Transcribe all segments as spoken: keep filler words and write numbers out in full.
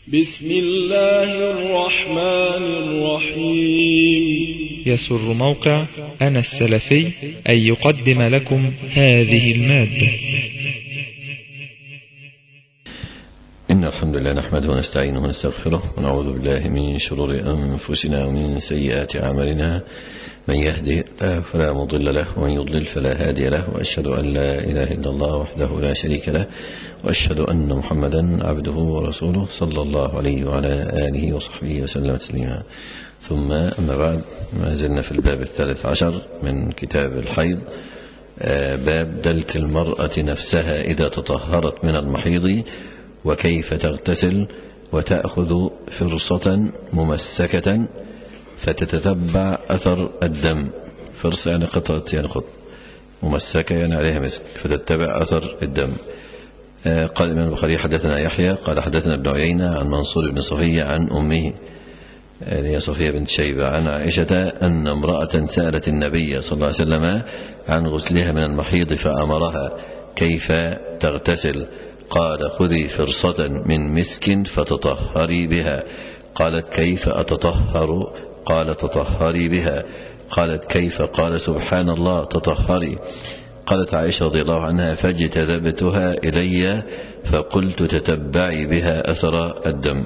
بسم الله الرحمن الرحيم. يسر موقع أنا السلفي أن يقدم لكم هذه المادة. إن الحمد لله نحمده ونستعينه ونستغفره ونعوذ بالله من شرور أنفسنا ومن سيئات أعمالنا. من يهده الله فلا مضل له ومن يضلل فلا هادي له، وأشهد أن لا إله إلا الله وحده لا شريك له، وأشهد أن محمدا عبده ورسوله صلى الله عليه وعلى آله وصحبه وسلم تسليما. ثم أما بعد، ما زلنا في الباب الثالث عشر من كتاب الحيض، باب دلك المرأة نفسها إذا تطهرت من المحيض وكيف تغتسل وتأخذ فرصة ممسكة فتتتبع أثر الدم. فرصة يعني قطعة يعني خط، ممسكة يعني عليها مسك فتتبع أثر الدم. قال الإمام البخاري حدثنا يحيى قال حدثنا ابن عيينة عن منصور بن صفية عن أمه هي صفية بنت شيبة عن عائشة أن امرأة سألت النبي صلى الله عليه وسلم عن غسلها من المحيض فأمرها كيف تغتسل. قال خذي فرصة من مسك فتطهري بها. قالت كيف أتطهر؟ قال تطهري بها. قالت كيف؟ قال سبحان الله تطهري. قالت عائشة رضي الله عنها فاجتذبتها إلي فقلت تتبعي بها أثر الدم.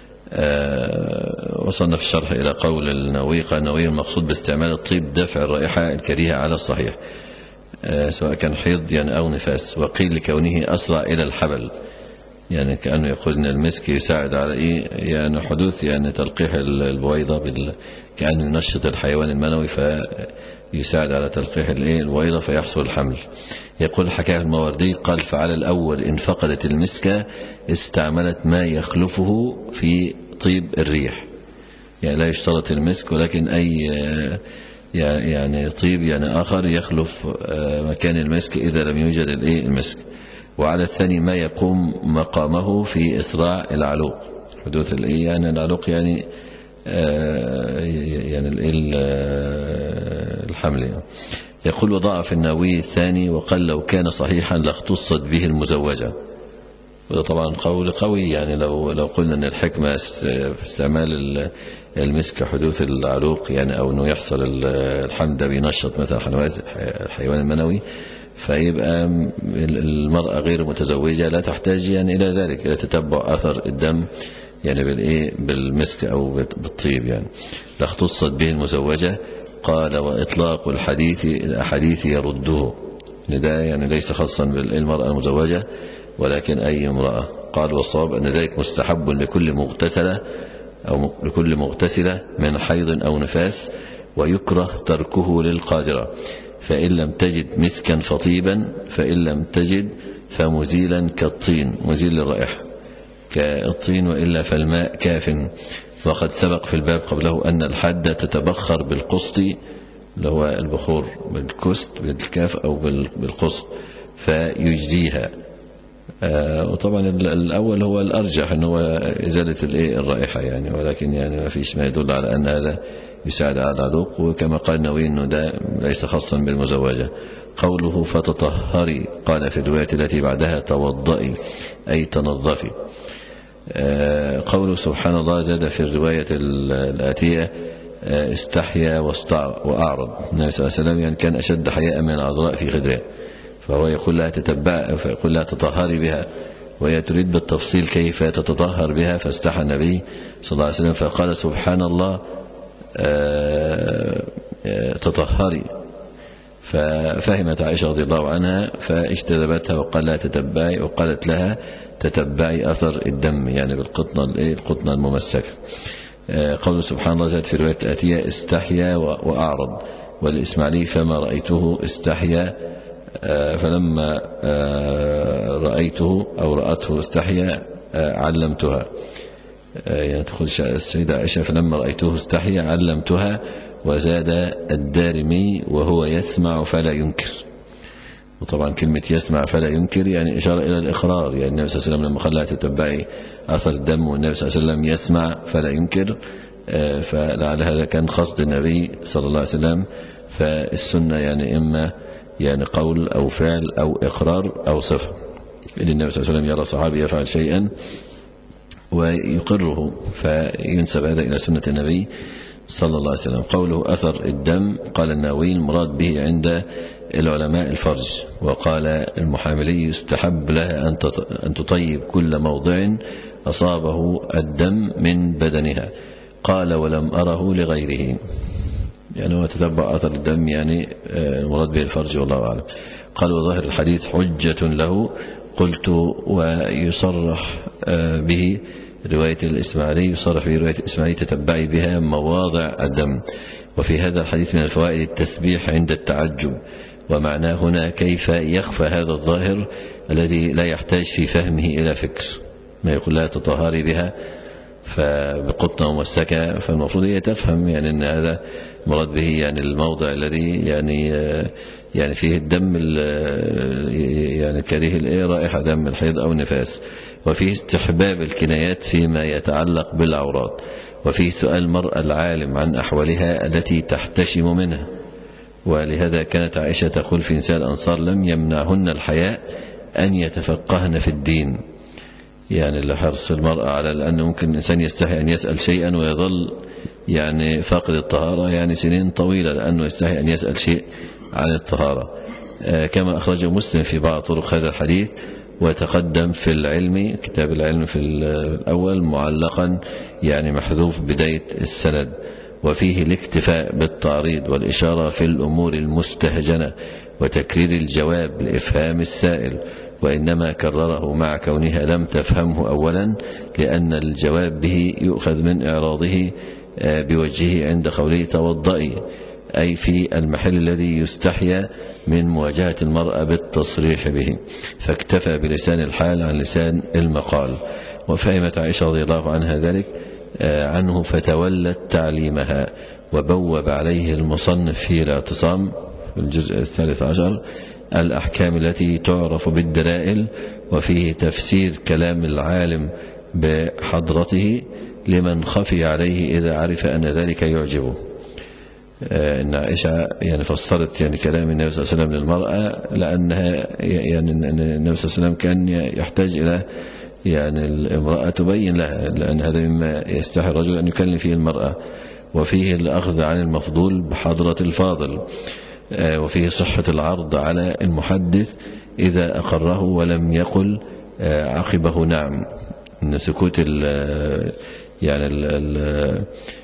أه وصلنا في الشرح إلى قول النووي. قال النووي المقصود باستعمال الطيب دفع الرائحة الكريهة على الصحيح، أه سواء كان حيض يعني أو نفاس. وقيل لكونه أسرع إلى الحبل، يعني كأنه يقول أن المسك يساعد على إيه؟ يعني حدوث يعني تلقيح البويضة بال... كأنه ينشط الحيوان المنوي فيساعد على تلقيح البويضة فيحصل الحمل. يقول حكاه الماوردي قال فعلى الأول إن فقدت المسك استعملت ما يخلفه في طيب الريح، يعني لا يشترط المسك ولكن أي يعني طيب يعني آخر يخلف مكان المسك إذا لم يوجد المسك. وعلى الثاني ما يقوم مقامه في إسراع العلوق، حدوث يعني العلوق يعني آه يعني الحمل يعني. يقول وضعف النووي الثاني وقال لو كان صحيحا لاختصت به المزوجة. وده طبعا قول قوي، يعني لو لو قلنا ان الحكمة في استعمال المسك حدوث العلوق يعني او انه يحصل الحمل ده بينشط مثلا الحيوان المنوي، فيبقى المرأة غير متزوجة لا تحتاج يعني إلى ذلك، إلى تتبع أثر الدم يعني بالإيه بالمسك أو بالطيب يعني. لاختصت به المزوجة. قال وإطلاق الحديث الأحاديث يرده، ده يعني ليس خاصا بالمرأة المزوجة ولكن أي امرأة. قال والصواب أن ذلك مستحب لكل مغتسلة أو لكل مغتسلة من حيض أو نفاس، ويكره تركه للقادرة. فإن لم تجد مسكا فطيبا فإن لم تجد فمزيلا كالطين، مزيل للرائحة كالطين، وإلا فالماء كاف. وقد سبق في الباب قبله أن الحدة تتبخر بالقسط اللي هو البخور بالكست بالكاف أو بالقسط فيجزيها. آه وطبعا الأول هو الأرجح أنه إزالة الرائحة يعني، ولكن يعني ما فيش ما يدل على أن هذا يساعد على العلوق. وكما قال النووي أنه ده ليس خاصا بالمزوجة. قوله فتطهري قال في الرواية التي بعدها توضئي أي تنظفي. آه قوله سبحان الله زاد في الرواية الآتية آه استحيا وأعرض. النبي صلى الله عليه وسلم يعني كان أشد حياء من العذراء في خدرها، فهو يقول لها تتبع فيقول لها تطهري بها، وهي تريد بالتفصيل كيف تتطهر بها، فاستحى النبي صلى الله عليه وسلم فقال سبحان الله تطهري. ففهمت عائشة رضي الله عنها فاجتذبتها وقال لها تتبعي، وقالت لها تتبعي أثر الدم يعني بالقطنة القطنة الممسكة. قول سبحان الله زاد في الرواية الآتية استحيا وأعرض. والإسماعيلي فما رأيته استحيا فلما رأيته أو رأته استحيا علمتها، يعني تقول السيدة عائشة فلما رأيته استحيا علمتها. وزاد الدارمي وهو يسمع فلا ينكر. وطبعا كلمة يسمع فلا ينكر يعني إشارة إلى الإقرار، يعني النبي صلى الله عليه وسلم لما خلاها تتبعي أثر الدم والنبي صلى الله عليه وسلم يسمع فلا ينكر، فلعل هذا كان قصد النبي صلى الله عليه وسلم. فالسنة يعني إما يعني قول أو فعل أو إقرار أو صفة. إن النبي صلى الله عليه وسلم يرى صحابي يفعل شيئا ويقره فينسب هذا إلى سنة النبي صلى الله عليه وسلم. قوله أثر الدم، قال النووي المراد به عند العلماء الفرج. وقال المحاملي يستحب لها أن تطيب كل موضع أصابه الدم من بدنها. قال ولم أره لغيره، يعني هو تتبع أثر الدم يعني المراد به الفرج والله أعلم. قال وظاهر الحديث حجة له. قلت ويصرح به رواية الإسماعيلي، يصرح به رواية الإسماعيلي تتبعي بها مواضع الدم. وفي هذا الحديث من الفوائد التسبيح عند التعجب، ومعناه هنا كيف يخفى هذا الظاهر الذي لا يحتاج في فهمه إلى فكر. ما يقول لا تطهري بها فبقطنة ممسكة، فالمفروض هي تفهم يعني أن هذا مراد به يعني الموضع الذي يعني يعني فيه الدم يعني كريه رائحة دم الحيض أو النفاس. وفيه استحباب الكنايات فيما يتعلق بالعورات. وفيه سؤال المرأة العالم عن أحوالها التي تحتشم منها. ولهذا كانت عائشة تقول في نساء الأنصار لم يمنعهن الحياء أن يتفقهن في الدين، يعني لحرص المرأة على لأنه ممكن الإنسان يستحي أن يسأل شيئا ويظل يعني فاقد الطهارة يعني سنين طويلة لأنه يستحي أن يسأل شيء عن الطهارة. كما أخرجه مسلم في بعض طرق هذا الحديث. وتقدم في العلم، كتاب العلم في الأول معلقا يعني محذوف بداية السند. وفيه الاكتفاء بالتعريض والإشارة في الأمور المستهجنة وتكرير الجواب لإفهام السائل، وإنما كرره مع كونها لم تفهمه أولا لأن الجواب به يؤخذ من إعراضه بوجهه عند قوله توضئي، أي في المحل الذي يستحيا من مواجهة المرأة بالتصريح به، فاكتفى بلسان الحال عن لسان المقال. وفهمت عائشة رضي الله عنها ذلك عنه فتولت تعليمها. وبوب عليه المصنف في الاعتصام في الجزء الثالث عشر الأحكام التي تعرف بالدلائل، وفيه تفسير كلام العالم بحضرته لمن خفي عليه إذا عرف أن ذلك يعجبه. إن عائشة يعني فسرت يعني كلام النبي صلى الله عليه وسلم للمرأة لأنها يعني النبي صلى الله عليه وسلم كان يحتاج إلى يعني الامرأة تبين لها، لأن هذا مما يستحي الرجل أن يكلم فيه المرأة. وفيه الأخذ عن المفضول بحضرة الفاضل. وفيه صحة العرض على المحدث إذا أقره ولم يقل عقبه نعم. إن سكوت ال يعني ال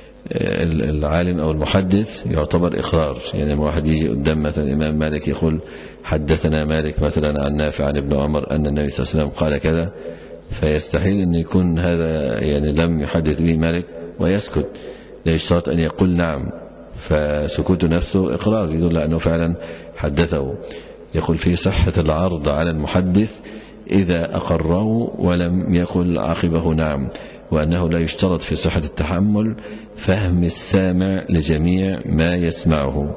العالم أو المحدث يعتبر إقرار. يعني واحد يجي قدام مثلا الإمام مالك يقول حدثنا مالك مثلا عن نافع عن ابن عمر أن النبي صلى الله عليه وسلم قال كذا، فيستحيل أن يكون هذا يعني لم يحدث به مالك ويسكت، لا يشترط أن يقول نعم، فسكوت نفسه إقرار يدل أنه فعلا حدثه. يقول في صحة العرض على المحدث إذا أقره ولم يقل عقبه نعم، وأنه لا يشترط في صحة التحمل فهم السامع لجميع ما يسمعه.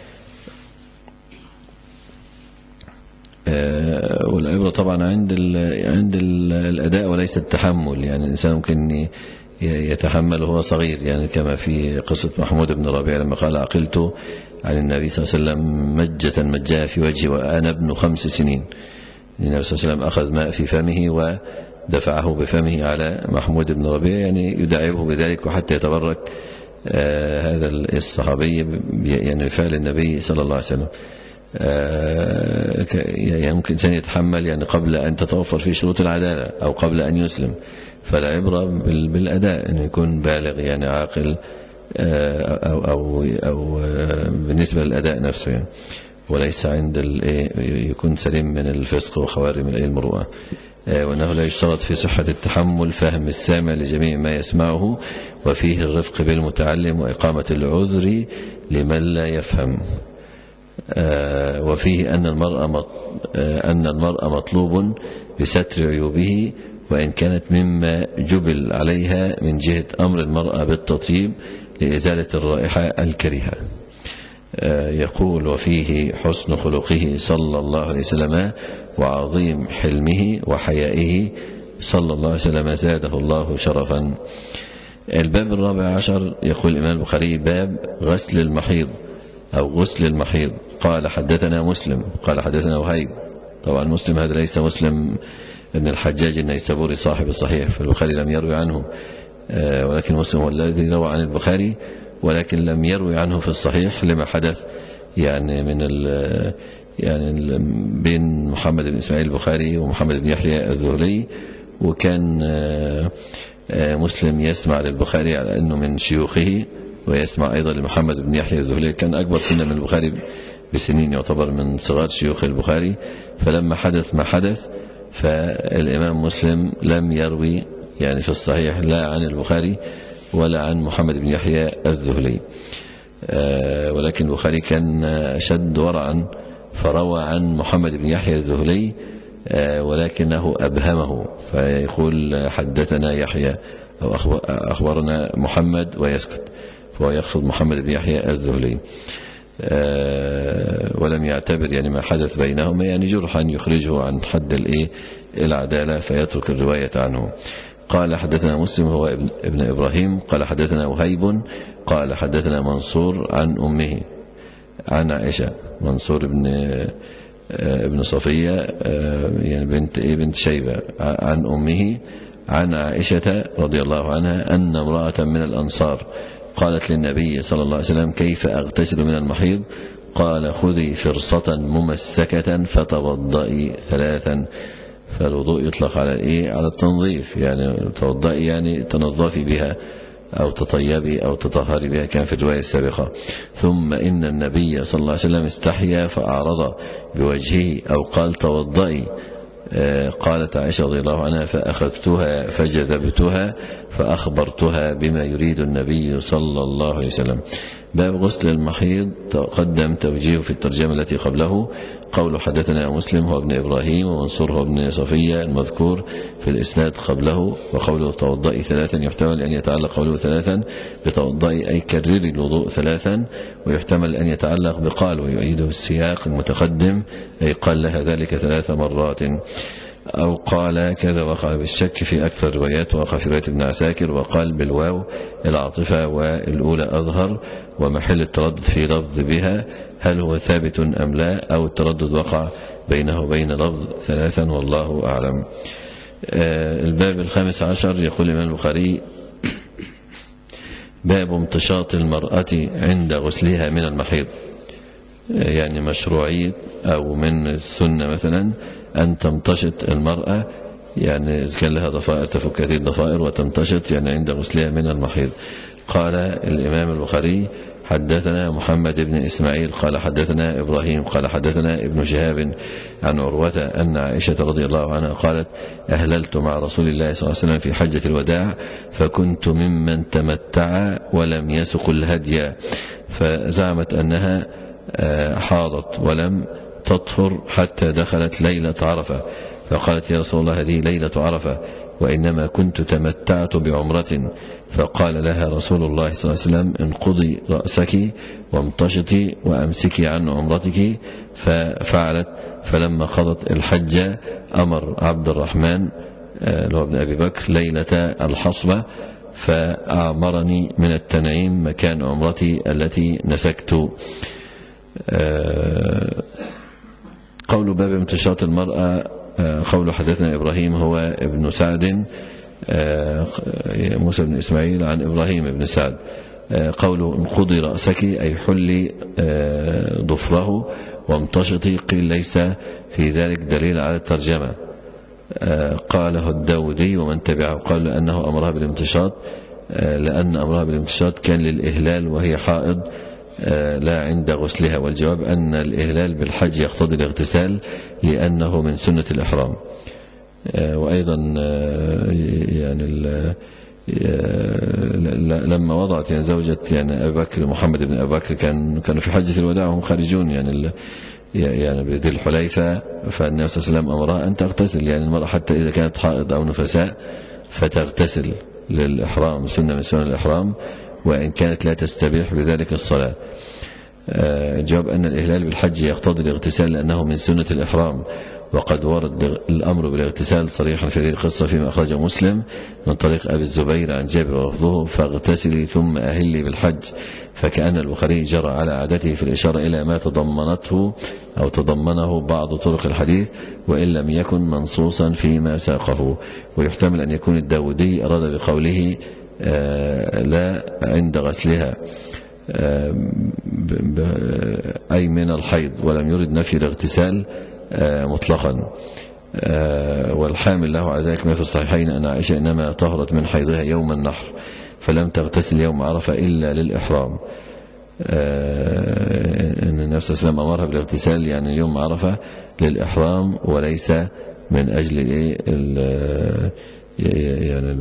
والعبرة طبعا عند ال عند ال الأداء وليس التحمل. يعني الإنسان ممكن يتحمل وهو صغير، يعني كما في قصة محمود بن ربيع لما قال عقلت عن النبي صلى الله عليه وسلم مجة مجاها في وجهي وأنا ابن خمس سنين. النبي صلى الله عليه وسلم أخذ ماء في فمه ودفعه بفمه على محمود بن ربيع، يعني يداعبه بذلك وحتى يتبرك آه هذا الصحابي يعني بفعل النبي صلى الله عليه وسلم. آه يعني ممكن إنسان يتحمل يعني قبل أن تتوفر فيه شروط العدالة أو قبل أن يسلم، فالعبرة بالأداء أن يكون بالغ يعني عاقل أو, أو, أو بالنسبة للأداء نفسه يعني، وليس عند يكون سليم من الفسق وخوارم المروءة. وأنه لا يشترط في صحة التحمل فهم السامع لجميع ما يسمعه، وفيه الرفق بالمتعلم وإقامة العذر لمن لا يفهم. وفيه أن المرأة أن المرأة مطلوب بستر عيوبه وإن كانت مما جبل عليها من جهة أمر المرأة بالتطيب لإزالة الرائحة الكريهة. يقول وفيه حسن خلقه صلى الله عليه وسلم وعظيم حلمه وحيائه صلى الله عليه وسلم زاده الله شرفا. الباب الرابع عشر يقول الإمام البخاري باب غسل المحيض أو غسل المحيض. قال حدثنا مسلم قال حدثنا وهيب. طبعا مسلم هذا ليس مسلم ابن الحجاج النيسابوري صاحب الصحيح، فالبخاري لم يروي عنه، ولكن مسلم هو الذي روى عن البخاري ولكن لم يروي عنه في الصحيح لما حدث يعني من ال يعني ال بين محمد بن إسماعيل البخاري ومحمد بن يحيى الذهلي، وكان مسلم يسمع للبخاري على أنه من شيوخه، ويسمع أيضا لمحمد بن يحيى الذهلي كان أكبر سنا من البخاري بسنين، يعتبر من صغار شيوخ البخاري. فلما حدث ما حدث فالإمام مسلم لم يروي يعني في الصحيح لا عن البخاري ولا عن محمد بن يحيى الذهلي، ولكن البخاري كان أشد ورعا فروى عن محمد بن يحيى الذهلي ولكنه أبهمه، فيقول حدثنا يحيى أو أخبرنا محمد ويسكت، فهو يقصد محمد بن يحيى الذهلي، ولم يعتبر يعني ما حدث بينهما يعني جرحا يخرجه عن حد الايه العدالة فيترك الرواية عنه. قال حدثنا مسلم هو ابن, ابن إبراهيم قال حدثنا وهيب قال حدثنا منصور عن أمه عن عائشة، منصور ابن ابن صفية يعني بنت ايه بنت شيبة، عن أمه عن عائشة رضي الله عنها أن امرأة من الأنصار قالت للنبي صلى الله عليه وسلم كيف أغتسل من المحيض؟ قال خذي فرصة ممسكة فتوضئي ثلاثا. فالوضوء يطلق على ايه على التنظيف، يعني توضئي يعني تنظفي بها أو تطيبي أو تطهري بها كان في الرواية السابقة. ثم إن النبي صلى الله عليه وسلم استحيا فأعرض بوجهه أو قال توضئي. قالت عائشة رضي الله عنها فأخذتها فجذبتها فأخبرتها بما يريد النبي صلى الله عليه وسلم. باب غسل المحيض تقدم توجيه في الترجمة التي قبله. قول حدثنا مسلم هو ابن إبراهيم ومنصور هو ابن صفية المذكور في الإسناد قبله. وقوله توضئي ثلاثا يحتمل أن يتعلق قوله ثلاثا بتوضئي أي كرري الوضوء ثلاثا، ويحتمل أن يتعلق بقال ويؤيده السياق المتقدم أي قال لها ذلك ثلاث مرات، أو قال كذا وقع بالشك في أكثر الروايات، وقع في رواية ابن عساكر وقال بالواو العاطفة والأولى أظهر، ومحل التردد في لفظ بها هل هو ثابت أم لا، أو التردد وقع بينه وبين لفظ ثلاثا والله أعلم. الباب الخامس عشر يقول الإمام البخاري باب امتشاط المرأة عند غسلها من المحيض، يعني مشروعية أو من السنة مثلا أن تمتشط المرأة، يعني إذا كان لها ضفائر تفك هذه الضفائر وتمتشط يعني عند غسلها من المحيض. قال الإمام البخاري حدثنا محمد بن إسماعيل قال حدثنا إبراهيم قال حدثنا ابن شهاب عن عروة أن عائشة رضي الله عنها قالت أهللت مع رسول الله صلى الله عليه وسلم في حجة الوداع فكنت ممن تمتع ولم يسق الهدي، فزعمت أنها حاضت ولم تطهر حتى دخلت ليلة عرفة، فقالت يا رسول الله هذه ليلة عرفة وإنما كنت تمتعت بعمرة، فقال لها رسول الله صلى الله عليه وسلم انقضي رأسك وامتشطي وأمسكي عن عمرتك، ففعلت. فلما قضت الحج أمر عبد الرحمن اللي هو ابن أبي بكر ليلة الحصبة فأعمرني من التنعيم مكان عمرتي التي نسكت. قول باب امتشاط المرأة قول حدثنا إبراهيم هو ابن سعد موسى بن إسماعيل عن إبراهيم بن سعد. قوله انقضي رأسك أي حلي ضفره وامتشطي، قيل ليس في ذلك دليل على الترجمة. قاله الداودي ومن تبعه قال لأنه أمرها بالامتشاط لأن أمرها بالامتشاط كان للإهلال وهي حائض لا عند غسلها، والجواب أن الإهلال بالحج يقتضي الاغتسال لأنه من سنة الإحرام. وأيضا يعني لما وضعت يعني زوجة يعني أبي بكر محمد بن أبي بكر كان كانوا في حجة الوداع وهم خارجون يعني يعني بذي الحليفة، فالنبي صلى الله عليه وسلم أمرها أن تغتسل، يعني المرأة حتى إذا كانت حائض أو نفساء فتغتسل للإحرام، سنة من سنن الإحرام، وإن كانت لا تستبيح بذلك الصلاة. الجواب أن الإهلال بالحج يقتضي الاغتسال لأنه من سنة الإحرام، وقد ورد الأمر بالاغتسال صريحا في هذه القصة فيما أخرجه مسلم من طريق أبي الزبير عن جابر ولفظه فاغتسلي ثم أهلي بالحج، فكأن البخاري جرى على عادته في الإشارة إلى ما تضمنته أو تضمنه بعض طرق الحديث وإن لم يكن منصوصا فيما ساقه. ويحتمل أن يكون الداودي أراد بقوله لا عند غسلها أي من الحيض، ولم يرد نفي الاغتسال مطلقا. والحامل له على ذلك ما في الصحيحين أن عائشة إنما طهرت من حيضها يوم النحر فلم تغتسل يوم عرفة إلا للإحرام. أن النبي صلى الله عليه وسلم أمرها بالاغتسال يعني يوم عرفة للإحرام وليس من أجل إيه يعني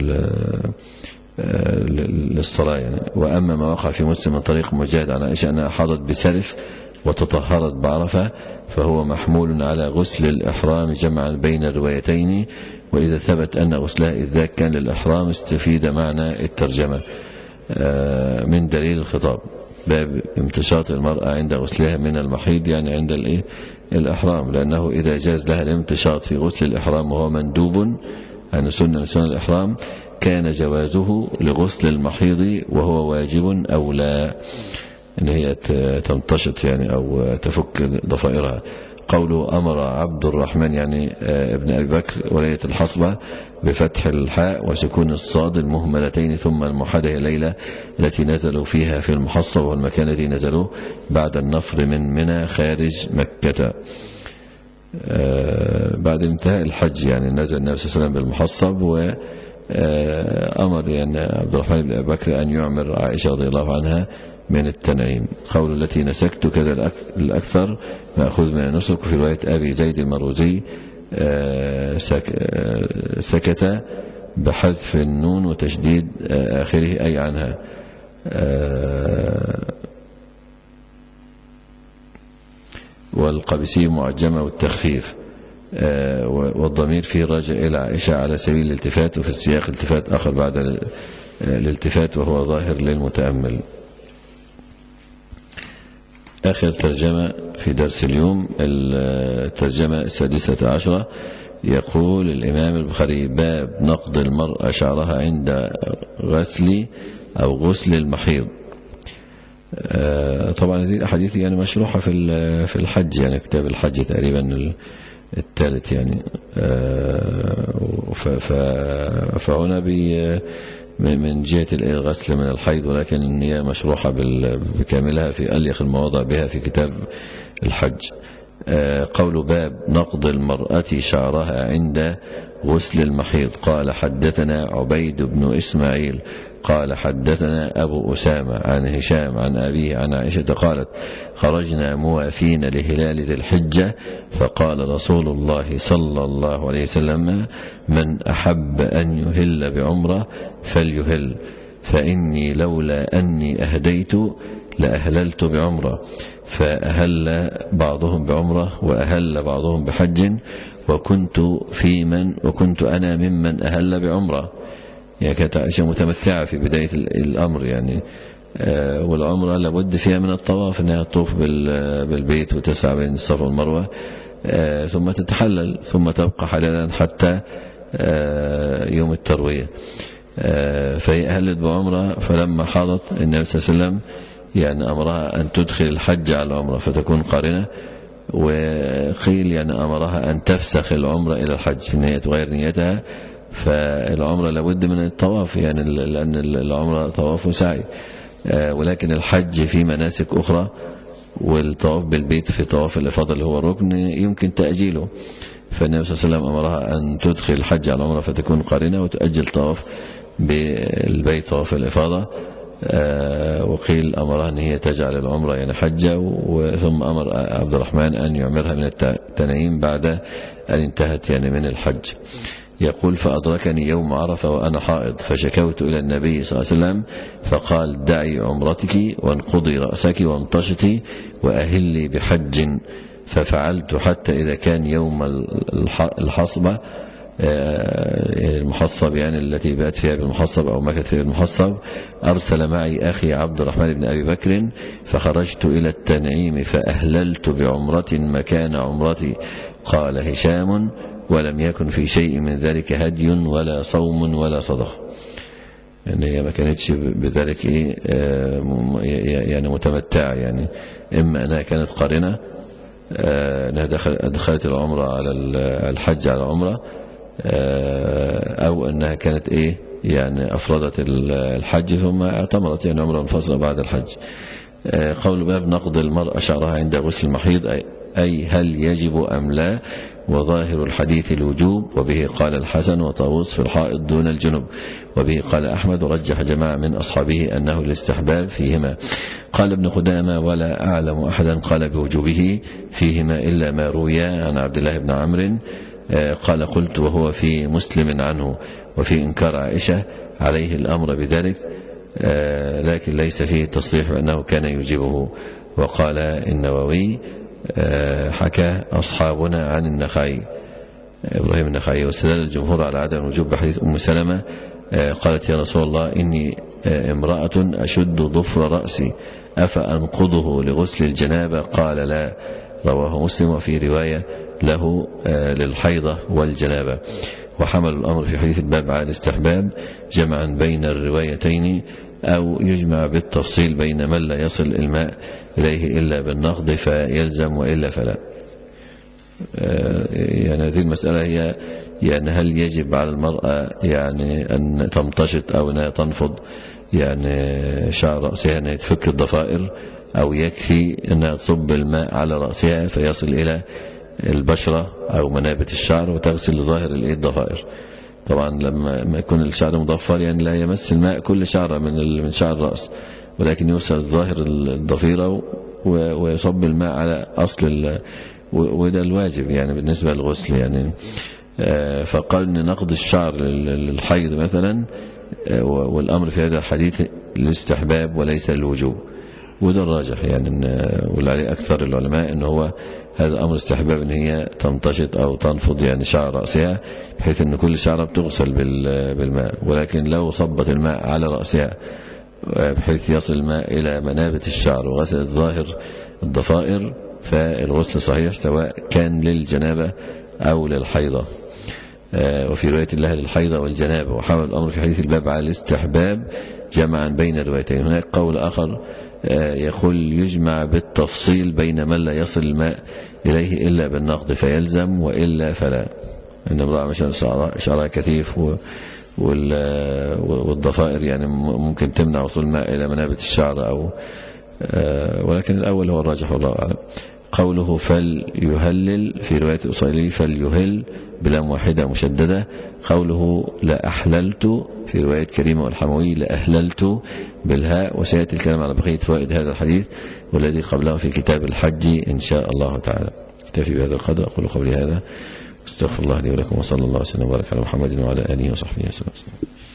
للصلاة يعني. وأما ما وقع في مسلم من طريق مجاهد عن عائشة أنها حاضت بسلف وتطهرت بعرفة فهو محمول على غسل الإحرام جمعا بين الروايتين، وإذا ثبت أن غسلها إذ ذاك كان للإحرام استفيد معنى الترجمة من دليل الخطاب. باب امتشاط المرأة عند غسلها من المحيض يعني عند الإيه الإحرام، لأنه إذا جاز لها الامتشاط في غسل الإحرام وهو مندوب عن سنة من سنن الإحرام كان جوازه لغسل المحيض وهو واجب أو لا، إن هي تمتشط يعني أو تفك ضفائرها. قوله أمر عبد الرحمن يعني ابن أبي بكر وليلة الحصبة بفتح الحاء وسكون الصاد المهملتين ثم الموحدة الليلة التي نزلوا فيها في المحصب، والمكان الذي نزلوا بعد النفر من منى خارج مكة. بعد انتهاء الحج يعني نزل النبي صلى الله عليه وسلم بالمحصب، وأمر يعني عبد الرحمن بن أبي بكر أن يعمر عائشة رضي الله عنها من التنعيم. قول التي نسكت كذا الأكثر مأخوذ من النسك. في رواية أبي زيد المروزي سكت بحذف النون وتشديد آخره أي عنها. والقبسي معجمة والتخفيف، والضمير فيه راجع إلى عائشة على سبيل الالتفات، وفي السياق التفات آخر بعد الالتفات وهو ظاهر للمتأمل. آخر ترجمة في درس اليوم الترجمة السادسة عشرة. يقول الإمام البخاري باب نقض المرأة شعرها عند غسل أو غسل المحيض. طبعا هذه الأحاديث يعني مشروحة في في الحج يعني كتاب الحج تقريبا الثالث يعني. فهنا من جهة الغسل من الحيض، ولكن هي مشروحة بكاملها في أليق المواضع بها في كتاب الحج. قول باب نقض المرأة شعرها عند غسل المحيض. قال حدثنا عبيد بن إسماعيل قال حدثنا أبو أسامة عن هشام عن أبيه عن عائشة قالت خرجنا موافين لهلال ذي الحجة فقال رسول الله صلى الله عليه وسلم من أحب أن يهل بعمرة فليهل، فإني لولا أني أهديت لأهللت بعمرة. فأهل بعضهم بعمرة وأهل بعضهم بحج، وكنت في من وكنت أنا ممن أهل بعمرة. يعني كانت عائشة متمتعة في بداية الأمر يعني. والعمرة لابد فيها من الطواف، أنها تطوف بالبيت وتسعى بين الصفا والمروة ثم تتحلل ثم تبقى حلالا حتى يوم التروية. فهي أهلت بعمرة، فلما حاضت النبي صلى الله عليه وسلم يعني أمرها أن تدخل الحج على العمرة فتكون قارنة، وقيل يعني أمرها أن تفسخ العمرة إلى الحج إن هي تغير نيتها. فالعمرة لابد من الطواف يعني لأن العمرة طواف وسعي، ولكن الحج في مناسك أخرى، والطواف بالبيت في طواف الإفاضة اللي هو الركن يمكن تأجيله. فالنبي صلى الله عليه وسلم أمرها أن تدخل الحج على العمرة فتكون قارنة وتؤجل طواف بالبيت طواف الإفاضة. وقيل أمرها أن هي تجعل العمرة يعني حجة، ثم أمر عبد الرحمن أن يعمرها من التنعيم بعد أن انتهت يعني من الحج. يقول فأدركني يوم عرفة وأنا حائض فشكوت إلى النبي صلى الله عليه وسلم فقال دعي عمرتك وانقضي رأسك وامتشطي وأهلي بحج. ففعلت حتى إذا كان يوم الحصبة المحصب يعني التي بات فيها بالمحصب أو مكث فيها بالمحصب أرسل معي أخي عبد الرحمن بن أبي بكر فخرجت إلى التنعيم فأهللت بعمرة مكان عمرتي. قال هشام ولم يكن في شيء من ذلك هدي ولا صوم ولا صدقة. ان هي ما كانتش بذلك ايه يعني متمتعة، يعني اما انها كانت قارنة انها دخلت العمرة على الحج على العمرة، او انها كانت ايه يعني افردت الحج ثم اعتمرت يعني عمرة منفصلة بعد الحج. قول باب نقض المرأة شعرها عند غسل المحيض، أي هل يجب أم لا؟ وظاهر الحديث الوجوب، وبه قال الحسن وطاووس في الحائض دون الجنب، وبه قال أحمد ورجح جماعة من أصحابه أنه الاستحباب فيهما. قال ابن خدامة ولا أعلم أحدا قال بوجوبه فيهما إلا ما روي عن عبد الله بن عمرو قال قلت وهو في مسلم عنه وفي إنكار عائشة عليه الأمر بذلك، لكن ليس فيه تصريح بأنه كان يجيبه. وقال النووي حكى أصحابنا عن النخعي إبراهيم النخعي واستدل الجمهور على عدم الوجوب بحديث أم سلمة قالت يا رسول الله إني امرأة أشد ضفر رأسي أفأنقضه لغسل الجنابة؟ قال لا، رواه مسلم، وفي رواية له للحيضة والجنابة. وحمل الأمر في حديث الباب على الاستحباب جمعا بين الروايتين، أو يجمع بالتفصيل بين من لا يصل الماء إليه إلا بالنقض فيلزم وإلا فلا. يعني هذه المسألة هي يعني هل يجب على المرأة يعني أن تمتشط أو أنها تنفض يعني شعر رأسها أن تفك الضفائر، أو يكفي أنها تصب الماء على رأسها فيصل إلى البشرة أو منابت الشعر وتغسل لظاهر الضفائر. طبعا لما يكون الشعر مضفر يعني لا يمس الماء كل شعرة من من شعر الرأس، ولكن يوصل ظاهر الضفيرة ويصب الماء على أصل، وده الواجب يعني بالنسبة للغسل يعني. فقال أن نقض الشعر للحيض مثلا، والأمر في هذا الحديث الاستحباب وليس الوجوب، وده الراجح يعني، واللي عليه أكثر العلماء أنه هو هذا أمر استحباب أن هي تمتشط أو تنفض يعني شعر رأسها، بحيث أن كل شعرة بتغسل بالماء، ولكن لو صبت الماء على رأسها بحيث يصل الماء إلى منابت الشعر وغسل ظاهر الضفائر فالغسل صحيح سواء كان للجنابة أو للحيضة. وفي رواية الله للحيضة والجنابة. وحمل الأمر في حديث الباب على الاستحباب جمعا بين الروايتين. هناك قول آخر يقول يجمع بالتفصيل بين من لا يصل الماء إليه إلا بالنقض فيلزم وإلا فلا. إن امرأة مثلا شعرها كثيف والضفائر يعني ممكن تمنع وصول الماء إلى منابت الشعر، أو ولكن الأول هو الراجح والله أعلم. قوله فليهلل في رواية أصيلي فليهل بلام واحدة مشددة. قوله لا أحللت في رواية كريمة والحموي لا أهللت بالهاء. وسيأتي الكلام على بقية فوائد هذا الحديث والذي قبله في كتاب الحج إن شاء الله تعالى. اكتفي بهذا القدر، أقول قولي هذا واستغفر الله لي ولكم، وصلى الله وسلم وبارك على محمد وعلى آله وصحبه وسلم.